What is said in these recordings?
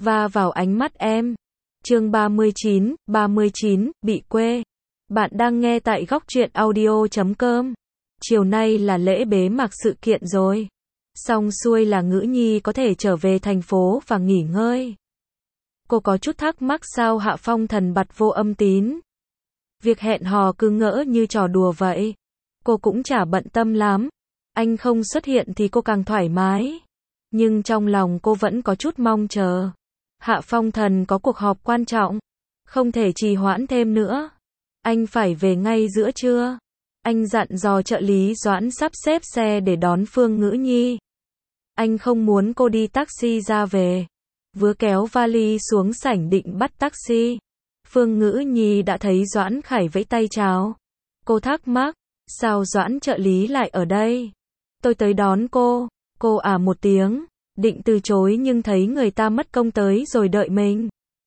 va vào ánh mắt em. Chương 39, bị quê. Bạn đang nghe tại góc truyện audio.com. Chiều nay là lễ bế mạc sự kiện rồi. Xong xuôi là Ngữ Nhi có thể trở về thành phố và nghỉ ngơi. Cô có chút thắc mắc sao Hạ Phong Thần bật vô âm tín. Việc hẹn hò cứ ngỡ như trò đùa vậy. Cô cũng chả bận tâm lắm. Anh không xuất hiện thì cô càng thoải mái. Nhưng trong lòng cô vẫn có chút mong chờ. Hạ Phong Thần có cuộc họp quan trọng. Không thể trì hoãn thêm nữa. Anh phải về ngay giữa trưa. Anh dặn dò trợ lý Doãn sắp xếp xe để đón Phương Ngữ Nhi. Anh không muốn cô đi taxi ra về. Vừa kéo vali xuống sảnh định bắt taxi. Phương Ngữ Nhi đã thấy Doãn Khải vẫy tay chào. Cô thắc mắc, sao Doãn trợ lý lại ở đây? Tôi tới đón cô. Cô một tiếng, định từ chối nhưng thấy người ta mất công tới rồi đợi mình.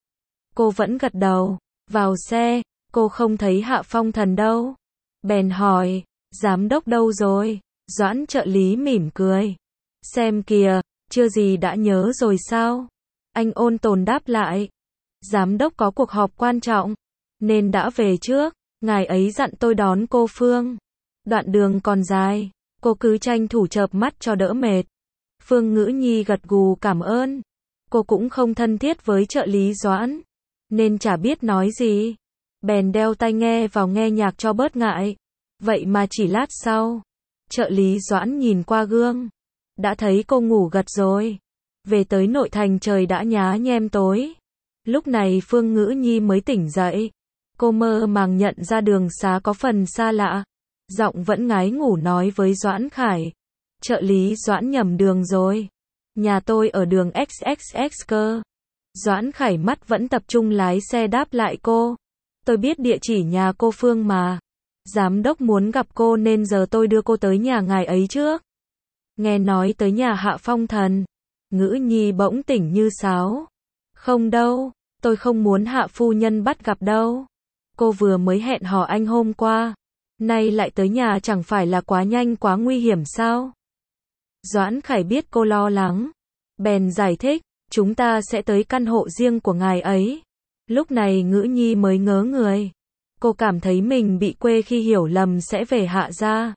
Cô vẫn gật đầu, vào xe, cô không thấy Hạ Phong Thần đâu. Bèn hỏi, giám đốc đâu rồi? Doãn trợ lý mỉm cười. Xem kìa, chưa gì đã nhớ rồi sao? Anh ôn tồn đáp lại. Giám đốc có cuộc họp quan trọng, nên đã về trước. Ngài ấy dặn tôi đón cô Phương. Đoạn đường còn dài, cô cứ tranh thủ chợp mắt cho đỡ mệt. Phương Ngữ Nhi gật gù cảm ơn. Cô cũng không thân thiết với trợ lý Doãn, nên chả biết nói gì. Bèn đeo tai nghe vào nghe nhạc cho bớt ngại. Vậy mà chỉ lát sau, trợ lý Doãn nhìn qua gương, đã thấy cô ngủ gật rồi. Về tới nội thành trời đã nhá nhem tối. Lúc này Phương Ngữ Nhi mới tỉnh dậy. Cô mơ màng nhận ra đường xá có phần xa lạ. Giọng vẫn ngái ngủ nói với Doãn Khải. Trợ lý Doãn nhầm đường rồi. Nhà tôi ở đường XXX cơ. Doãn Khải mắt vẫn tập trung lái xe đáp lại cô. Tôi biết địa chỉ nhà cô Phương mà. Giám đốc muốn gặp cô nên giờ tôi đưa cô tới nhà ngài ấy trước. Nghe nói tới nhà Hạ Phong Thần, Ngữ Nhi bỗng tỉnh như sáo. Không đâu, tôi không muốn Hạ phu nhân bắt gặp đâu. Cô vừa mới hẹn hò anh hôm qua, nay lại tới nhà chẳng phải là quá nhanh quá nguy hiểm sao? Doãn Khải biết cô lo lắng, bèn giải thích, chúng ta sẽ tới căn hộ riêng của ngài ấy. Lúc này Ngữ Nhi mới ngớ người. Cô cảm thấy mình bị quê khi hiểu lầm sẽ về Hạ gia.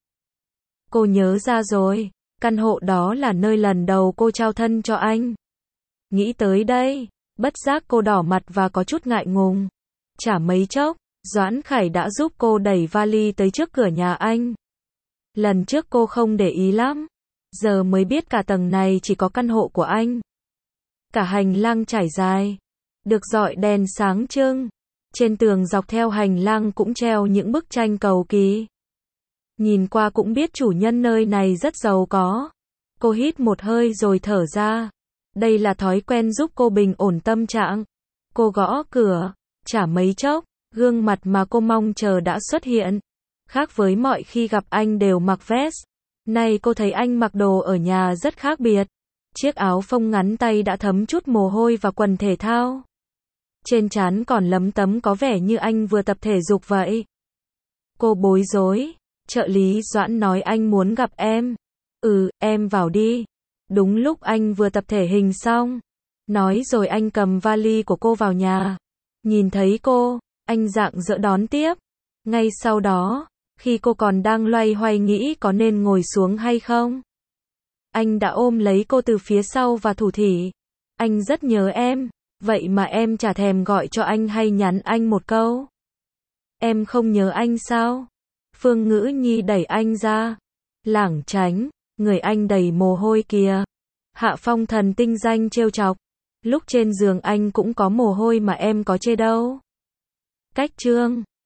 Cô nhớ ra rồi, căn hộ đó là nơi lần đầu cô trao thân cho anh. Nghĩ tới đây, bất giác cô đỏ mặt và có chút ngại ngùng. Chả mấy chốc, Doãn Khải đã giúp cô đẩy vali tới trước cửa nhà anh. Lần trước cô không để ý lắm, giờ mới biết cả tầng này chỉ có căn hộ của anh. Cả hành lang trải dài, được dọi đèn sáng trưng. Trên tường dọc theo hành lang cũng treo những bức tranh cầu kỳ. Nhìn qua cũng biết chủ nhân nơi này rất giàu có. Cô hít một hơi rồi thở ra. Đây là thói quen giúp cô bình ổn tâm trạng. Cô gõ cửa, chả mấy chốc, gương mặt mà cô mong chờ đã xuất hiện. Khác với mọi khi gặp anh đều mặc vest, nay cô thấy anh mặc đồ ở nhà rất khác biệt. Chiếc áo phông ngắn tay đã thấm chút mồ hôi và quần thể thao. Trên trán còn lấm tấm có vẻ như anh vừa tập thể dục vậy. Cô bối rối. Trợ lý Doãn nói anh muốn gặp em. Em vào đi. Đúng lúc anh vừa tập thể hình xong. Nói rồi anh cầm vali của cô vào nhà. Nhìn thấy cô, anh rạng rỡ đón tiếp. Ngay sau đó, khi cô còn đang loay hoay nghĩ có nên ngồi xuống hay không, anh đã ôm lấy cô từ phía sau và thủ thỉ. Anh rất nhớ em. Vậy mà em chả thèm gọi cho anh hay nhắn anh một câu. Em không nhớ anh sao? Phương Ngữ Nhi đẩy anh ra. Lảng tránh, người anh đầy mồ hôi kìa. Hạ Phong Thần tinh danh trêu chọc. Lúc trên giường anh cũng có mồ hôi mà em có chê đâu. Cách chương